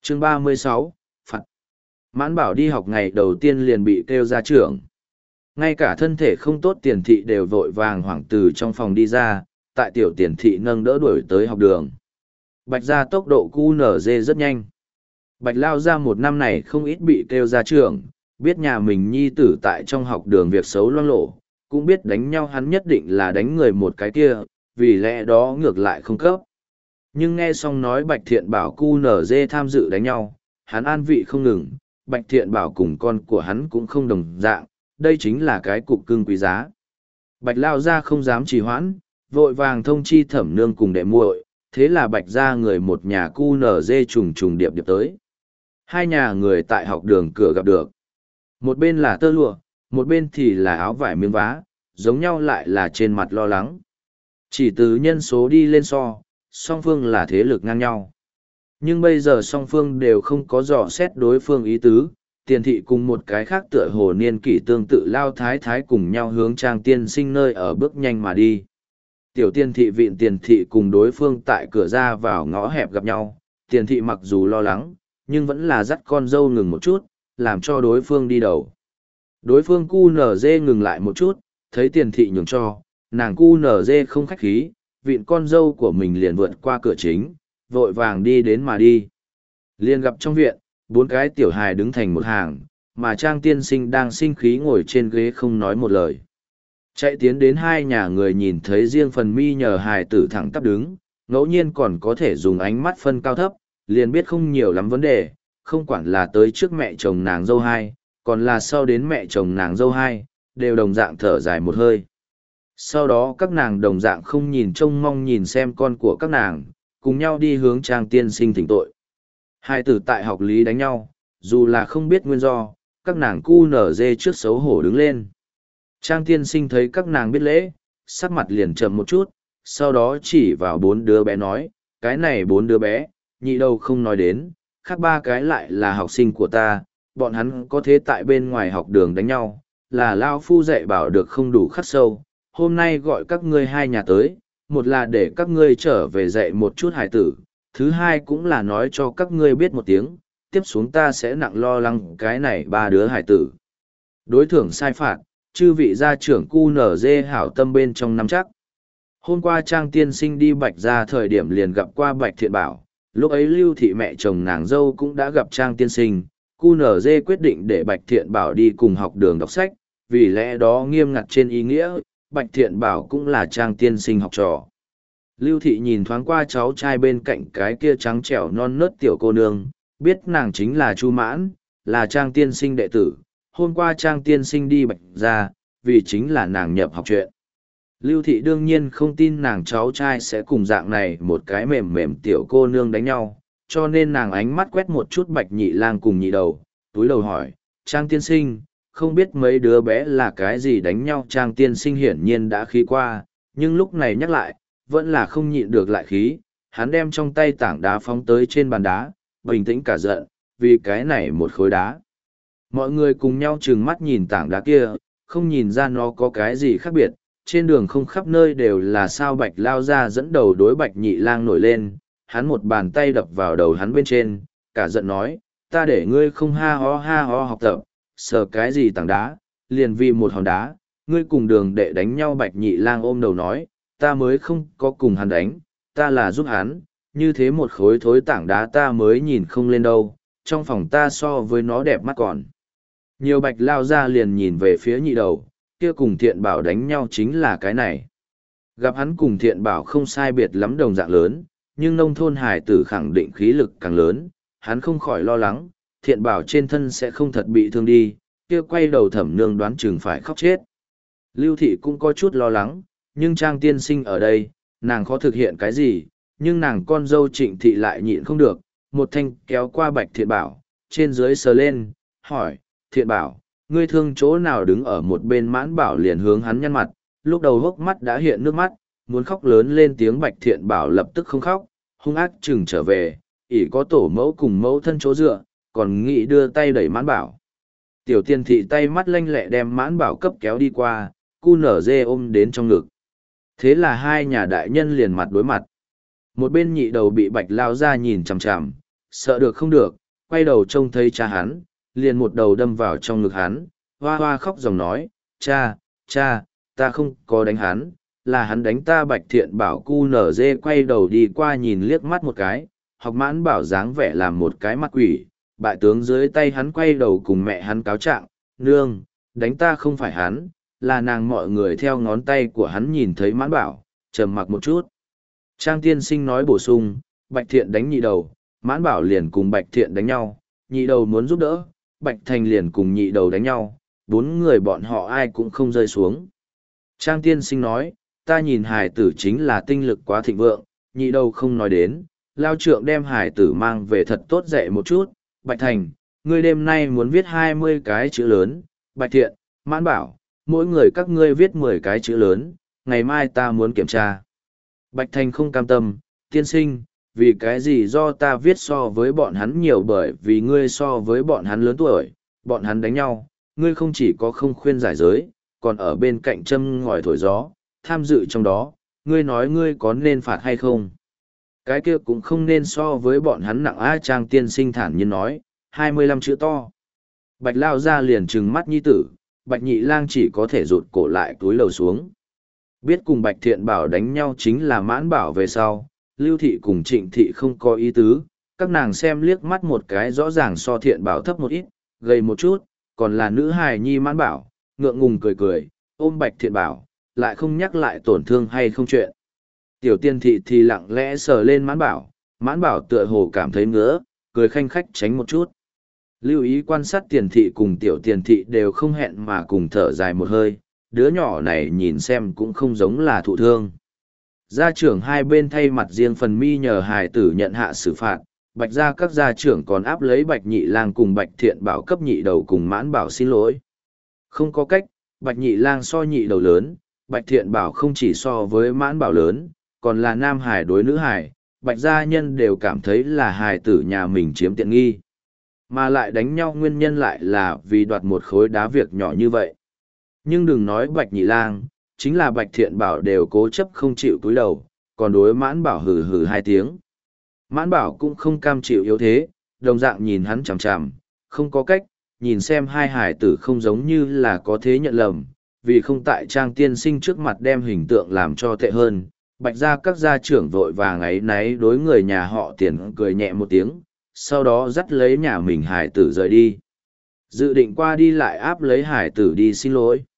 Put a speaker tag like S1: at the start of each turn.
S1: Chương 36, Phạt. Mãn Bảo đi học ngày đầu tiên liền bị kêu ra trường. Ngay cả thân thể không tốt Tiền thị đều vội vàng hoảng từ trong phòng đi ra, tại tiểu Tiền thị nâng đỡ đuổi tới học đường. Bạch ra tốc độ QNZ rất nhanh. Bạch lao ra một năm này không ít bị kêu ra trường, biết nhà mình nhi tử tại trong học đường việc xấu loang lộ, cũng biết đánh nhau hắn nhất định là đánh người một cái kia, vì lẽ đó ngược lại không cấp. Nhưng nghe xong nói Bạch Thiện Bảo QNZ tham dự đánh nhau, hắn an vị không ngừng, Bạch Thiện Bảo cùng con của hắn cũng không đồng dạng, đây chính là cái cục cưng quý giá. Bạch lao ra không dám trì hoãn, vội vàng thông chi Thẩm nương cùng đệ muội, thế là Bạch ra người một nhà QNZ trùng trùng điệp điệp tới. Hai nhà người tại học đường cửa gặp được. Một bên là tơ lụa, một bên thì là áo vải miếng vá, giống nhau lại là trên mặt lo lắng. Chỉ từ nhân số đi lên song phương là thế lực ngang nhau. Nhưng bây giờ song phương đều không có dò xét đối phương ý tứ, Tiền thị cùng một cái khác tựa hồ niên kỷ tương tự lao thái thái cùng nhau hướng Trang tiên sinh nơi ở bước nhanh mà đi. Tiểu Tiền thị vịn Tiền thị cùng đối phương tại cửa ra vào ngõ hẹp gặp nhau, Tiền thị mặc dù lo lắng, nhưng vẫn là dắt con dâu ngừng một chút, làm cho đối phương đi đầu. Đối phương QNZ ngừng lại một chút, thấy Tiền thị nhường cho, nàng QNZ không khách khí, vịn con dâu của mình liền vượt qua cửa chính, vội vàng đi đến mà đi. Liền gặp trong viện, bốn cái tiểu hài đứng thành một hàng, mà Trang tiên sinh đang sinh khí ngồi trên ghế không nói một lời. Chạy tiến đến hai nhà người nhìn thấy riêng phần mi nhờ hài tử thẳng tắp đứng, ngẫu nhiên còn có thể dùng ánh mắt phân cao thấp, liền biết không nhiều lắm vấn đề, không quản là tới trước mẹ chồng nàng dâu hai, còn là sau đến mẹ chồng nàng dâu hai, đều đồng dạng thở dài một hơi. Sau đó các nàng đồng dạng không nhìn trông mong nhìn xem con của các nàng, cùng nhau đi hướng Trang tiên sinh thỉnh tội. Hai tử tại học lý đánh nhau, dù là không biết nguyên do, các nàng QNZ trước xấu hổ đứng lên. Trang tiên sinh thấy các nàng biết lễ, sắc mặt liền trầm một chút, sau đó chỉ vào bốn đứa bé nói, cái này bốn đứa bé, nhị đâu không nói đến, khác ba cái lại là học sinh của ta, bọn hắn có thế tại bên ngoài học đường đánh nhau, là lao phu dạy bảo được không đủ khắc sâu, hôm nay gọi các ngươi hai nhà tới, một là để các ngươi trở về dạy một chút hài tử, thứ hai cũng là nói cho các ngươi biết một tiếng, tiếp xuống ta sẽ nặng lo lắng cái này ba đứa hài tử. Đối thưởng sai phạt, chư vị gia trưởng QNZ hảo tâm bên trong năm chắc. Hôm qua Trang tiên sinh đi Bạch ra thời điểm liền gặp qua Bạch Thiện Bảo, lúc ấy Lưu thị mẹ chồng nàng dâu cũng đã gặp Trang tiên sinh, QNZ quyết định để Bạch Thiện Bảo đi cùng học đường đọc sách, vì lẽ đó nghiêm ngặt trên ý nghĩa, Bạch Thiện Bảo cũng là Trang tiên sinh học trò. Lưu thị nhìn thoáng qua cháu trai bên cạnh cái kia trắng trẻo non nớt tiểu cô nương, biết nàng chính là Chu Mãn, là Trang tiên sinh đệ tử. Hôm qua Trang tiên sinh đi Bạch ra, vì chính là nàng nhập học chuyện. Lưu thị đương nhiên không tin nàng cháu trai sẽ cùng dạng này một cái mềm mềm tiểu cô nương đánh nhau, cho nên nàng ánh mắt quét một chút Bạch Nhị Lang cùng nhị đầu, túi đầu hỏi, Trang tiên sinh, không biết mấy đứa bé là cái gì đánh nhau. Trang tiên sinh hiển nhiên đã khí qua, nhưng lúc này nhắc lại, vẫn là không nhịn được lại khí, hắn đem trong tay tảng đá phóng tới trên bàn đá, bình tĩnh cả giận, vì cái này một khối đá. Mọi người cùng nhau trừng mắt nhìn tảng đá kia, không nhìn ra nó có cái gì khác biệt, trên đường không khắp nơi đều là sao Bạch lao ra dẫn đầu đối Bạch Nhị Lang nổi lên, hắn một bàn tay đập vào đầu hắn bên trên, cả giận nói, ta để ngươi không ha ho học tập, sờ cái gì tảng đá, liền vì một hòn đá, ngươi cùng đường đệ đánh nhau. Bạch Nhị Lang ôm đầu nói, ta mới không có cùng hắn đánh, ta là giúp hắn, như thế một khối thối tảng đá ta mới nhìn không lên đâu, trong phòng ta so với nó đẹp mắt còn. Nhiều Bạch lao ra liền nhìn về phía nhị đầu, kia cùng Thiện Bảo đánh nhau chính là cái này. Gặp hắn cùng Thiện Bảo không sai biệt lắm đồng dạng lớn, nhưng nông thôn hải tử khẳng định khí lực càng lớn, hắn không khỏi lo lắng, Thiện Bảo trên thân sẽ không thật bị thương đi, kia quay đầu Thẩm nương đoán chừng phải khóc chết. Lưu thị cũng có chút lo lắng, nhưng Trang tiên sinh ở đây, nàng khó thực hiện cái gì, nhưng nàng con dâu Trịnh thị lại nhịn không được, một thanh kéo qua Bạch Thiện Bảo, trên dưới sờ lên, hỏi, Thiện Bảo, ngươi thương chỗ nào? Đứng ở một bên Mãn Bảo liền hướng hắn nhăn mặt, lúc đầu hốc mắt đã hiện nước mắt, muốn khóc lớn lên tiếng. Bạch Thiện Bảo lập tức không khóc, hung ác chừng trở về, ỷ có tổ mẫu cùng mẫu thân chỗ dựa, còn nghĩ đưa tay đẩy Mãn Bảo. Tiểu Tiên thị tay mắt lanh lẹ đem Mãn Bảo cấp kéo đi qua, QNZ ôm đến trong ngực. Thế là hai nhà đại nhân liền mặt đối mặt. Một bên nhị đầu bị Bạch lao ra nhìn chằm chằm, sợ được không được, quay đầu trông thấy cha hắn, liền một đầu đâm vào trong ngực hắn, hoa hoa khóc dòng nói, cha, cha, ta không có đánh hắn, là hắn đánh ta. Bạch Thiện Bảo cu nở dê quay đầu đi qua nhìn liếc mắt một cái, học Mãn Bảo dáng vẻ làm một cái mặt quỷ, bại tướng dưới tay hắn quay đầu cùng mẹ hắn cáo trạng, nương, đánh ta không phải hắn, là nàng. Mọi người theo ngón tay của hắn nhìn thấy Mãn Bảo, trầm mặc một chút. Trang tiên sinh nói bổ sung, Bạch Thiện đánh nhị đầu, Mãn Bảo liền cùng Bạch Thiện đánh nhau, nhị đầu muốn giúp đỡ, Bạch Thành liền cùng nhị đầu đánh nhau, bốn người bọn họ ai cũng không rơi xuống. Trang tiên sinh nói, ta nhìn hải tử chính là tinh lực quá thịnh vượng, nhị đầu không nói đến, lao trượng đem hải tử mang về thật tốt dạy một chút. Bạch Thành, ngươi đêm nay muốn viết 20 cái chữ lớn, Bạch Thiện, Mãn Bảo, mỗi người các ngươi viết 10 cái chữ lớn, ngày mai ta muốn kiểm tra. Bạch Thành không cam tâm, tiên sinh, vì cái gì do ta viết so với bọn hắn nhiều, bởi vì ngươi so với bọn hắn lớn tuổi, bọn hắn đánh nhau, ngươi không chỉ có không khuyên giải giới, còn ở bên cạnh châm ngòi thổi gió, tham dự trong đó, ngươi nói ngươi có nên phạt hay không? Cái kia cũng không nên so với bọn hắn nặng. A Trang tiên sinh thản nhiên nói, 25 chữ to. Bạch lao ra liền trừng mắt nhi tử, Bạch Nhị Lang chỉ có thể rụt cổ lại túi lầu xuống. Biết cùng Bạch Thiện Bảo đánh nhau chính là Mãn Bảo về sau, Lưu Thị cùng Trịnh Thị không có ý tứ, các nàng xem liếc mắt một cái rõ ràng so Thiện Bảo thấp một ít, gầy một chút, còn là nữ hài nhi Mãn Bảo, ngượng ngùng cười cười, ôm Bạch Thiện Bảo, lại không nhắc lại tổn thương hay không chuyện. Tiểu Tiên Thị thì lặng lẽ sờ lên Mãn Bảo tựa hồ cảm thấy ngứa, cười khanh khách tránh một chút. Lưu ý quan sát Tiền Thị cùng Tiểu Tiền Thị đều không hẹn mà cùng thở dài một hơi, đứa nhỏ này nhìn xem cũng không giống là thụ thương. Gia trưởng hai bên thay mặt riêng phần mi nhờ hài tử nhận hạ xử phạt, Bạch gia các gia trưởng còn áp lấy Bạch Nhị Lang cùng Bạch Thiện Bảo cấp nhị đầu cùng Mãn Bảo xin lỗi. Không có cách, Bạch Nhị Lang so nhị đầu lớn, Bạch Thiện Bảo không chỉ so với Mãn Bảo lớn, còn là nam hài đối nữ hài, Bạch gia nhân đều cảm thấy là hài tử nhà mình chiếm tiện nghi. Mà lại đánh nhau nguyên nhân lại là vì đoạt một khối đá việc nhỏ như vậy. Nhưng đừng nói Bạch Nhị Lang, chính là Bạch Thiện Bảo đều cố chấp không chịu cúi đầu, còn đối Mãn Bảo hừ hừ hai tiếng. Mãn Bảo cũng không cam chịu yếu thế, đồng dạng nhìn hắn chằm chằm, không có cách, nhìn xem hai hải tử không giống như là có thế nhận lầm, vì không tại Trang tiên sinh trước mặt đem hình tượng làm cho tệ hơn. Bạch gia các gia trưởng vội vàng ấy náy đối người nhà họ Tiền cười nhẹ một tiếng, sau đó dắt lấy nhà mình hải tử rời đi. Dự định qua đi lại áp lấy hải tử đi xin lỗi.